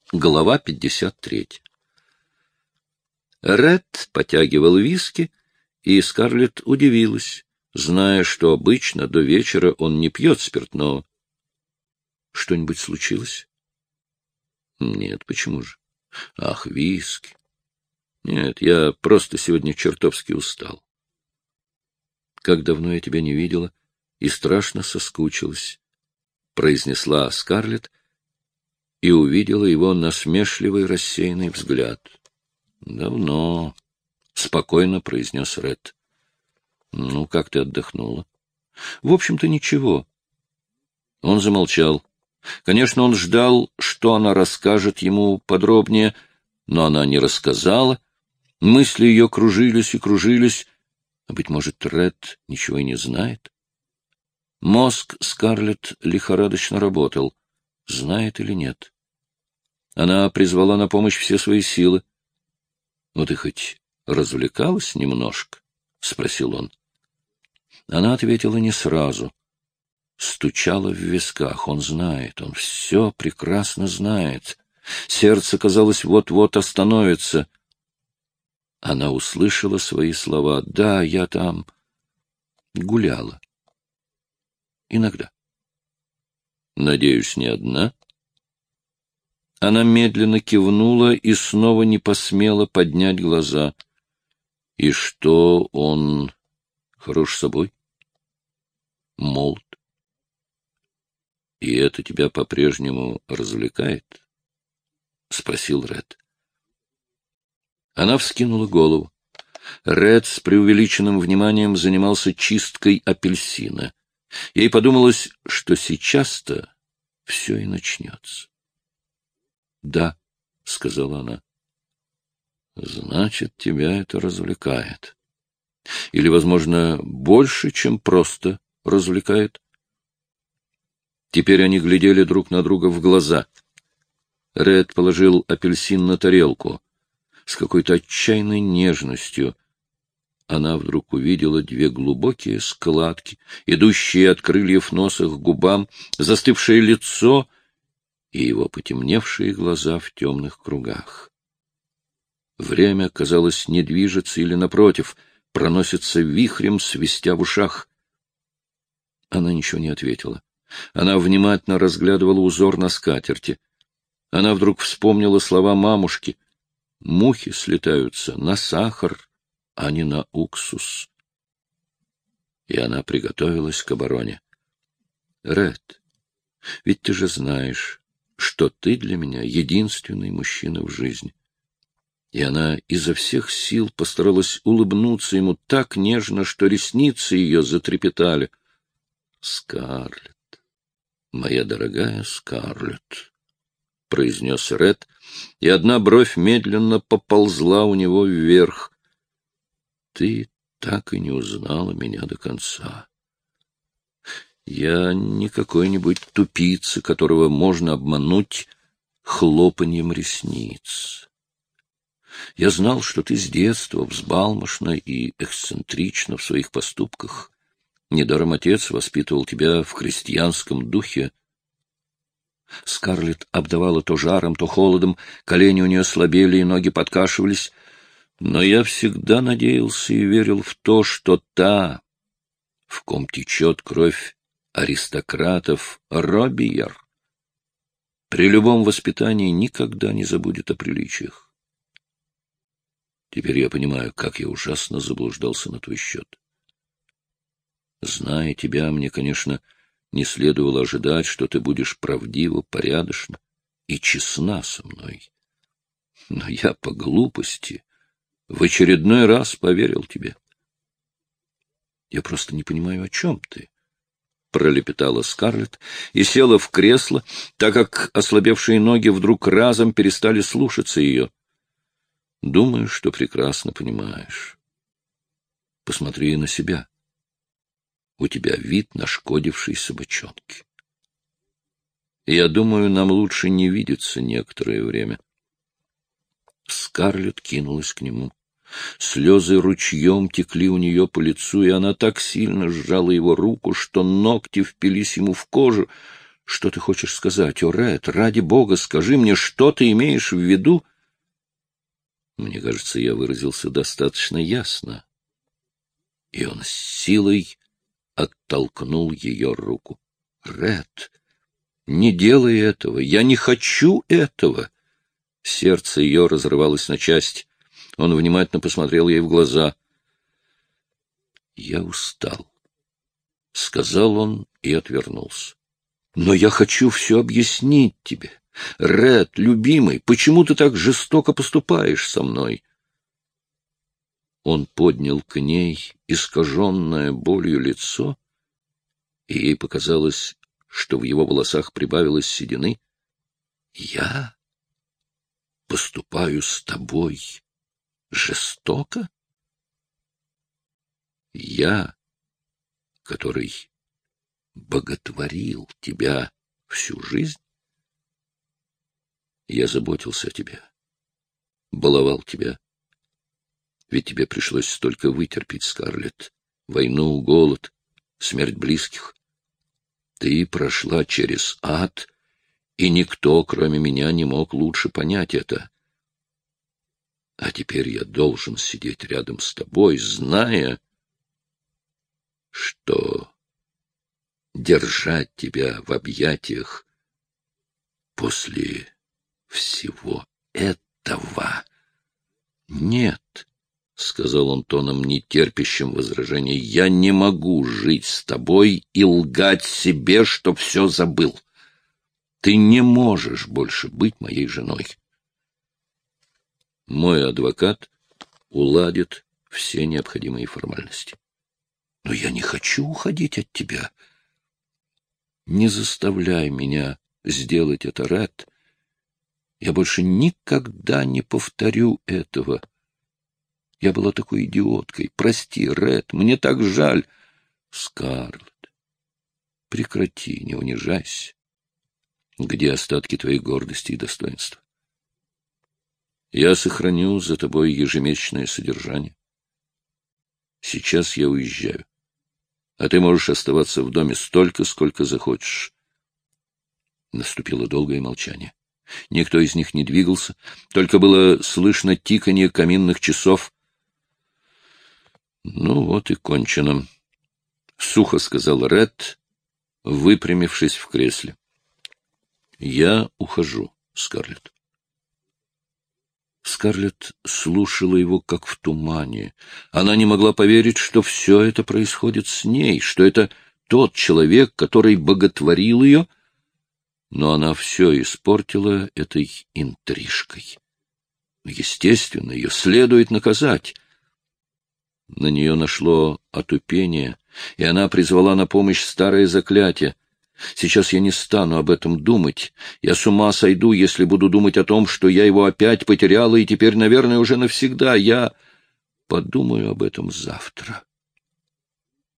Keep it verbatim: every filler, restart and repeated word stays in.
Глава пятьдесят третья. Ред потягивал виски, и Скарлетт удивилась, зная, что обычно до вечера он не пьет спиртного. — Что-нибудь случилось? — Нет, почему же? — Ах, виски. Нет, я просто сегодня чертовски устал. — Как давно я тебя не видела и страшно соскучилась, — произнесла Скарлетт, и увидела его насмешливый рассеянный взгляд. — Давно, — спокойно произнес Ред. — Ну, как ты отдохнула? — В общем-то, ничего. Он замолчал. Конечно, он ждал, что она расскажет ему подробнее, но она не рассказала. Мысли ее кружились и кружились. А, быть может, Ред ничего и не знает? Мозг Скарлетт лихорадочно работал. Знает или нет? Она призвала на помощь все свои силы. — Ну, ты хоть развлекалась немножко? — спросил он. Она ответила не сразу. Стучала в висках. Он знает, он все прекрасно знает. Сердце, казалось, вот-вот остановится. Она услышала свои слова. — Да, я там гуляла. Иногда. — Надеюсь, не одна? Она медленно кивнула и снова не посмела поднять глаза. — И что, он хорош собой? — Молод. — И это тебя по-прежнему развлекает? — спросил Ред. Она вскинула голову. Ред с преувеличенным вниманием занимался чисткой апельсина. Ей подумалось, что сейчас-то все и начнется. — Да, — сказала она. — Значит, тебя это развлекает. Или, возможно, больше, чем просто развлекает. Теперь они глядели друг на друга в глаза. Ред положил апельсин на тарелку. С какой-то отчаянной нежностью она вдруг увидела две глубокие складки, идущие от крыльев носа к губам, застывшее лицо и его потемневшие глаза в темных кругах. Время, казалось, не движется или, напротив, проносится вихрем, свистя в ушах. Она ничего не ответила. Она внимательно разглядывала узор на скатерти. Она вдруг вспомнила слова мамушки. Мухи слетаются на сахар, а не на уксус. И она приготовилась к обороне. — Ред, ведь ты же знаешь, что ты для меня единственный мужчина в жизни. И она изо всех сил постаралась улыбнуться ему так нежно, что ресницы ее затрепетали. — Скарлетт, моя дорогая Скарлетт, — произнес Ред, и одна бровь медленно поползла у него вверх. — Ты так и не узнала меня до конца. Я не какой-нибудь тупица, которого можно обмануть хлопаньем ресниц. Я знал, что ты с детства взбалмошна и эксцентрична в своих поступках. Недаром отец воспитывал тебя в христианском духе. Скарлетт обдавала то жаром, то холодом, колени у нее слабели и ноги подкашивались. Но я всегда надеялся и верил в то, что та, в ком течет кровь аристократов, Робийер, при любом воспитании никогда не забудет о приличиях. Теперь я понимаю, как я ужасно заблуждался на твой счет. Зная тебя, мне, конечно, не следовало ожидать, что ты будешь правдива, порядочна и честна со мной. Но я по глупости в очередной раз поверил тебе. — Я просто не понимаю, о чем ты, — пролепетала Скарлетт и села в кресло, так как ослабевшие ноги вдруг разом перестали слушаться ее. — Думаю, что прекрасно понимаешь. Посмотри на себя. У тебя вид нашкодившей собачонки. Я думаю, нам лучше не видеться некоторое время. Скарлетт кинулась к нему. Слезы ручьем текли у нее по лицу, и она так сильно сжала его руку, что ногти впились ему в кожу. Что ты хочешь сказать, о, Ред? Ради бога, скажи мне, что ты имеешь в виду? Мне кажется, я выразился достаточно ясно. И он с силой оттолкнул ее руку. Ред, не делай этого, я не хочу этого. Сердце ее разрывалось на части. Он внимательно посмотрел ей в глаза. «Я устал», — сказал он и отвернулся. «Но я хочу все объяснить тебе. Ред, любимый, почему ты так жестоко поступаешь со мной?» Он поднял к ней искаженное болью лицо, и ей показалось, что в его волосах прибавилось седины. «Я поступаю с тобой жестоко? Я, который боготворил тебя всю жизнь? Я заботился о тебе, баловал тебя. Ведь тебе пришлось столько вытерпеть, Скарлетт. Войну, голод, смерть близких. Ты прошла через ад, и никто, кроме меня, не мог лучше понять это. А теперь я должен сидеть рядом с тобой, зная, что держать тебя в объятиях после всего этого нет, — сказал он тоном, нетерпящим возражений, — я не могу жить с тобой и лгать себе, что все забыл. Ты не можешь больше быть моей женой. Мой адвокат уладит все необходимые формальности. Но я не хочу уходить от тебя. Не заставляй меня сделать это, Ред. Я больше никогда не повторю этого. Я была такой идиоткой. Прости, Ред, мне так жаль. Скарлетт, прекрати, не унижайся. Где остатки твоей гордости и достоинства? Я сохраню за тобой ежемесячное содержание. Сейчас я уезжаю, а ты можешь оставаться в доме столько, сколько захочешь. Наступило долгое молчание. Никто из них не двигался, только было слышно тиканье каминных часов. Ну вот и кончено, — сухо сказал Ред, выпрямившись в кресле. Я ухожу, Скарлетт. Скарлетт слушала его, как в тумане. Она не могла поверить, что все это происходит с ней, что это тот человек, который боготворил ее, но она все испортила этой интрижкой. Естественно, ее следует наказать. На нее нашло отупение, и она призвала на помощь старое заклятие. Сейчас я не стану об этом думать. Я с ума сойду, если буду думать о том, что я его опять потеряла, и теперь, наверное, уже навсегда. Я подумаю об этом завтра.